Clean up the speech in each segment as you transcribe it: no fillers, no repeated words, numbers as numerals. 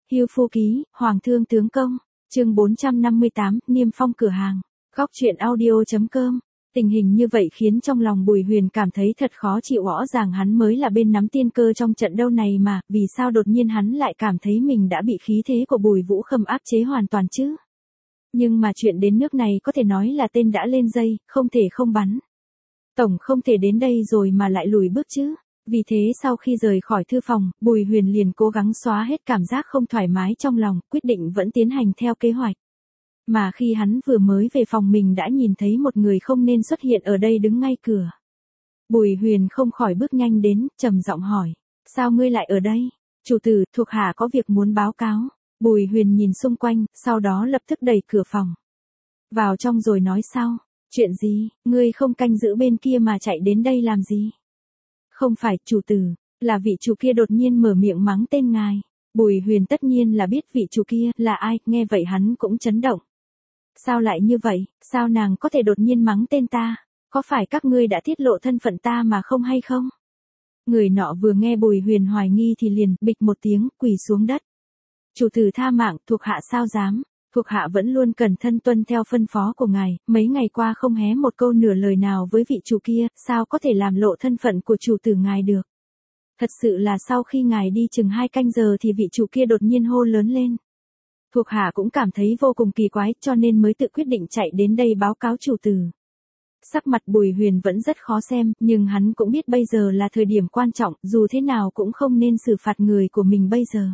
Hưu Phu Ký, Hoàng Thương Tướng Công, chương 458, Niêm Phong cửa hàng. Góc truyện audio.com. Tình hình như vậy khiến trong lòng Bùi Huyền cảm thấy thật khó chịu, rõ ràng hắn mới là bên nắm tiên cơ trong trận đấu này mà, vì sao đột nhiên hắn lại cảm thấy mình đã bị khí thế của Bùi Vũ Khâm áp chế hoàn toàn chứ? Nhưng mà chuyện đến nước này có thể nói là tên đã lên dây, không thể không bắn. Tổng không thể đến đây rồi mà lại lùi bước chứ. Vì thế sau khi rời khỏi thư phòng, Bùi Huyền liền cố gắng xóa hết cảm giác không thoải mái trong lòng, quyết định vẫn tiến hành theo kế hoạch. Mà khi hắn vừa mới về phòng mình đã nhìn thấy một người không nên xuất hiện ở đây đứng ngay cửa. Bùi Huyền không khỏi bước nhanh đến, trầm giọng hỏi, sao ngươi lại ở đây? Chủ tử, thuộc hạ có việc muốn báo cáo. Bùi Huyền nhìn xung quanh, sau đó lập tức đẩy cửa phòng vào trong rồi nói sau, chuyện gì, ngươi không canh giữ bên kia mà chạy đến đây làm gì? Không phải, chủ tử, là vị chủ kia đột nhiên mở miệng mắng tên ngài. Bùi Huyền tất nhiên là biết vị chủ kia là ai, nghe vậy hắn cũng chấn động. Sao lại như vậy, sao nàng có thể đột nhiên mắng tên ta, có phải các ngươi đã tiết lộ thân phận ta mà không hay không? Người nọ vừa nghe Bùi Huyền hoài nghi thì liền bịch một tiếng quỳ xuống đất. Chủ tử tha mạng, thuộc hạ sao dám, thuộc hạ vẫn luôn cẩn thân tuân theo phân phó của ngài, mấy ngày qua không hé một câu nửa lời nào với vị chủ kia, sao có thể làm lộ thân phận của chủ tử ngài được. Thật sự là sau khi ngài đi chừng 2 canh giờ thì vị chủ kia đột nhiên hô lớn lên. Thuộc hạ cũng cảm thấy vô cùng kỳ quái cho nên mới tự quyết định chạy đến đây báo cáo chủ tử. Sắc mặt Bùi Huyền vẫn rất khó xem, nhưng hắn cũng biết bây giờ là thời điểm quan trọng, dù thế nào cũng không nên xử phạt người của mình bây giờ.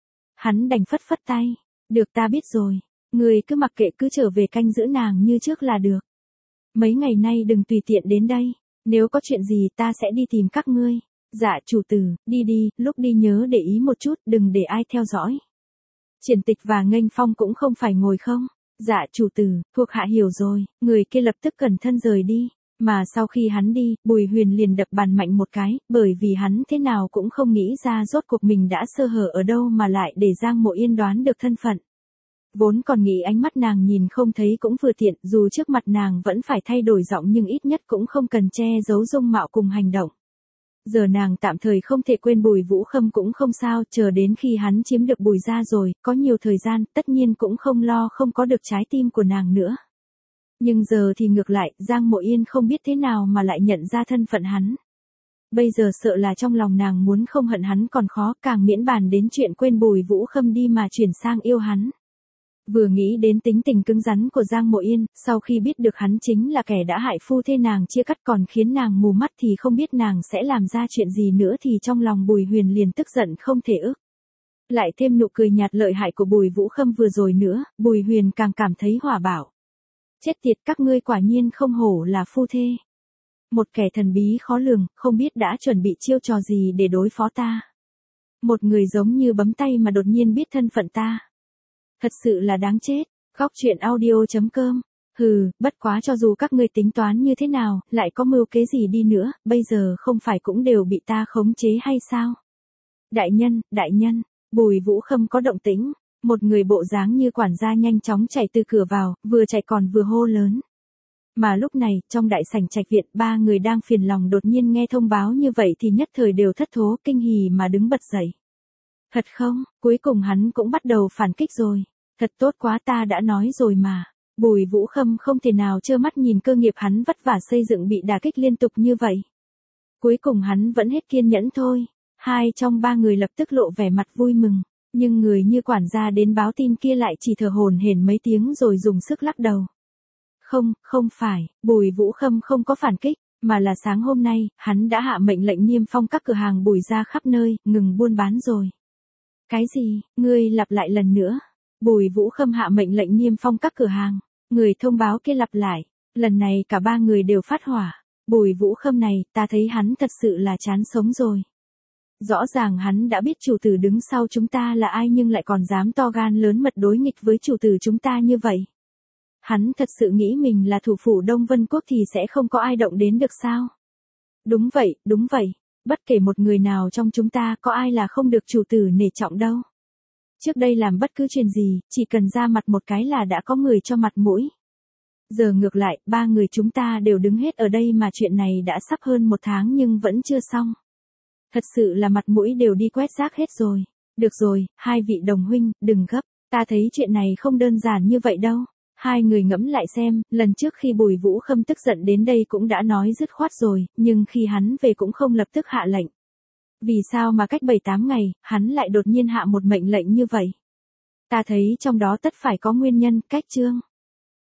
Hắn đành phất phất tay, được ta biết rồi, người cứ mặc kệ cứ trở về canh giữ nàng như trước là được. Mấy ngày nay đừng tùy tiện đến đây, nếu có chuyện gì ta sẽ đi tìm các ngươi. Dạ chủ tử, đi đi, lúc đi nhớ để ý một chút, đừng để ai theo dõi. Triển Tịch và Nghênh Phong cũng không phải ngồi không? Dạ chủ tử, thuộc hạ hiểu rồi, người kia lập tức cẩn thân rời đi. Mà sau khi hắn đi, Bùi Huyền liền đập bàn mạnh một cái, bởi vì hắn thế nào cũng không nghĩ ra rốt cuộc mình đã sơ hở ở đâu mà lại để Giang Mộ Yên đoán được thân phận. Vốn còn nghĩ ánh mắt nàng nhìn không thấy cũng vừa tiện, dù trước mặt nàng vẫn phải thay đổi giọng nhưng ít nhất cũng không cần che giấu dung mạo cùng hành động. Giờ nàng tạm thời không thể quên Bùi Vũ Khâm cũng không sao, chờ đến khi hắn chiếm được Bùi gia rồi, có nhiều thời gian, tất nhiên cũng không lo không có được trái tim của nàng nữa. Nhưng giờ thì ngược lại, Giang Mộ Yên không biết thế nào mà lại nhận ra thân phận hắn. Bây giờ sợ là trong lòng nàng muốn không hận hắn còn khó, càng miễn bàn đến chuyện quên Bùi Vũ Khâm đi mà chuyển sang yêu hắn. Vừa nghĩ đến tính tình cứng rắn của Giang Mộ Yên, sau khi biết được hắn chính là kẻ đã hại phu thê nàng chia cắt còn khiến nàng mù mắt thì không biết nàng sẽ làm ra chuyện gì nữa thì trong lòng Bùi Huyền liền tức giận không thể ức. Lại thêm nụ cười nhạt lợi hại của Bùi Vũ Khâm vừa rồi nữa, Bùi Huyền càng cảm thấy hỏa bạo. Chết tiệt, các ngươi quả nhiên không hổ là phu thê. Một kẻ thần bí khó lường, không biết đã chuẩn bị chiêu trò gì để đối phó ta. Một người giống như bấm tay mà đột nhiên biết thân phận ta. Thật sự là đáng chết. Góc truyện audio.com. Hừ, bất quá cho dù các ngươi tính toán như thế nào, lại có mưu kế gì đi nữa, bây giờ không phải cũng đều bị ta khống chế hay sao? Đại nhân, Bùi Vũ Khâm có động tĩnh. Một người bộ dáng như quản gia nhanh chóng chạy từ cửa vào, vừa chạy còn vừa hô lớn. Mà lúc này, trong đại sảnh trạch viện, 3 người đang phiền lòng đột nhiên nghe thông báo như vậy thì nhất thời đều thất thố kinh hỉ mà đứng bật dậy. Thật không, cuối cùng hắn cũng bắt đầu phản kích rồi. Thật tốt quá, ta đã nói rồi mà. Bùi Vũ Khâm không thể nào trơ mắt nhìn cơ nghiệp hắn vất vả xây dựng bị đả kích liên tục như vậy. Cuối cùng hắn vẫn hết kiên nhẫn thôi. 2 trong 3 người lập tức lộ vẻ mặt vui mừng. Nhưng người như quản gia đến báo tin kia lại chỉ thở hổn hển mấy tiếng rồi dùng sức lắc đầu. Không phải, Bùi Vũ Khâm không có phản kích, mà là sáng hôm nay, hắn đã hạ mệnh lệnh niêm phong các cửa hàng Bùi gia khắp nơi, ngừng buôn bán rồi. Cái gì, ngươi lặp lại lần nữa? Bùi Vũ Khâm hạ mệnh lệnh niêm phong các cửa hàng, người thông báo kia lặp lại, lần này cả 3 người đều phát hỏa. Bùi Vũ Khâm này, ta thấy hắn thật sự là chán sống rồi. Rõ ràng hắn đã biết chủ tử đứng sau chúng ta là ai nhưng lại còn dám to gan lớn mật đối nghịch với chủ tử chúng ta như vậy. Hắn thật sự nghĩ mình là thủ phủ Đông Vân Quốc thì sẽ không có ai động đến được sao? Đúng vậy, bất kể một người nào trong chúng ta có ai là không được chủ tử nể trọng đâu. Trước đây làm bất cứ chuyện gì, chỉ cần ra mặt một cái là đã có người cho mặt mũi. Giờ ngược lại, 3 người chúng ta đều đứng hết ở đây mà chuyện này đã sắp hơn 1 tháng nhưng vẫn chưa xong. Thật sự là mặt mũi đều đi quét rác hết rồi. Được rồi, hai vị đồng huynh, đừng gấp, ta thấy chuyện này không đơn giản như vậy đâu. Hai người ngẫm lại xem, lần trước khi Bùi Vũ Khâm tức giận đến đây cũng đã nói dứt khoát rồi, nhưng khi hắn về cũng không lập tức hạ lệnh. Vì sao mà cách 7-8 ngày, hắn lại đột nhiên hạ một mệnh lệnh như vậy? Ta thấy trong đó tất phải có nguyên nhân, cách chương.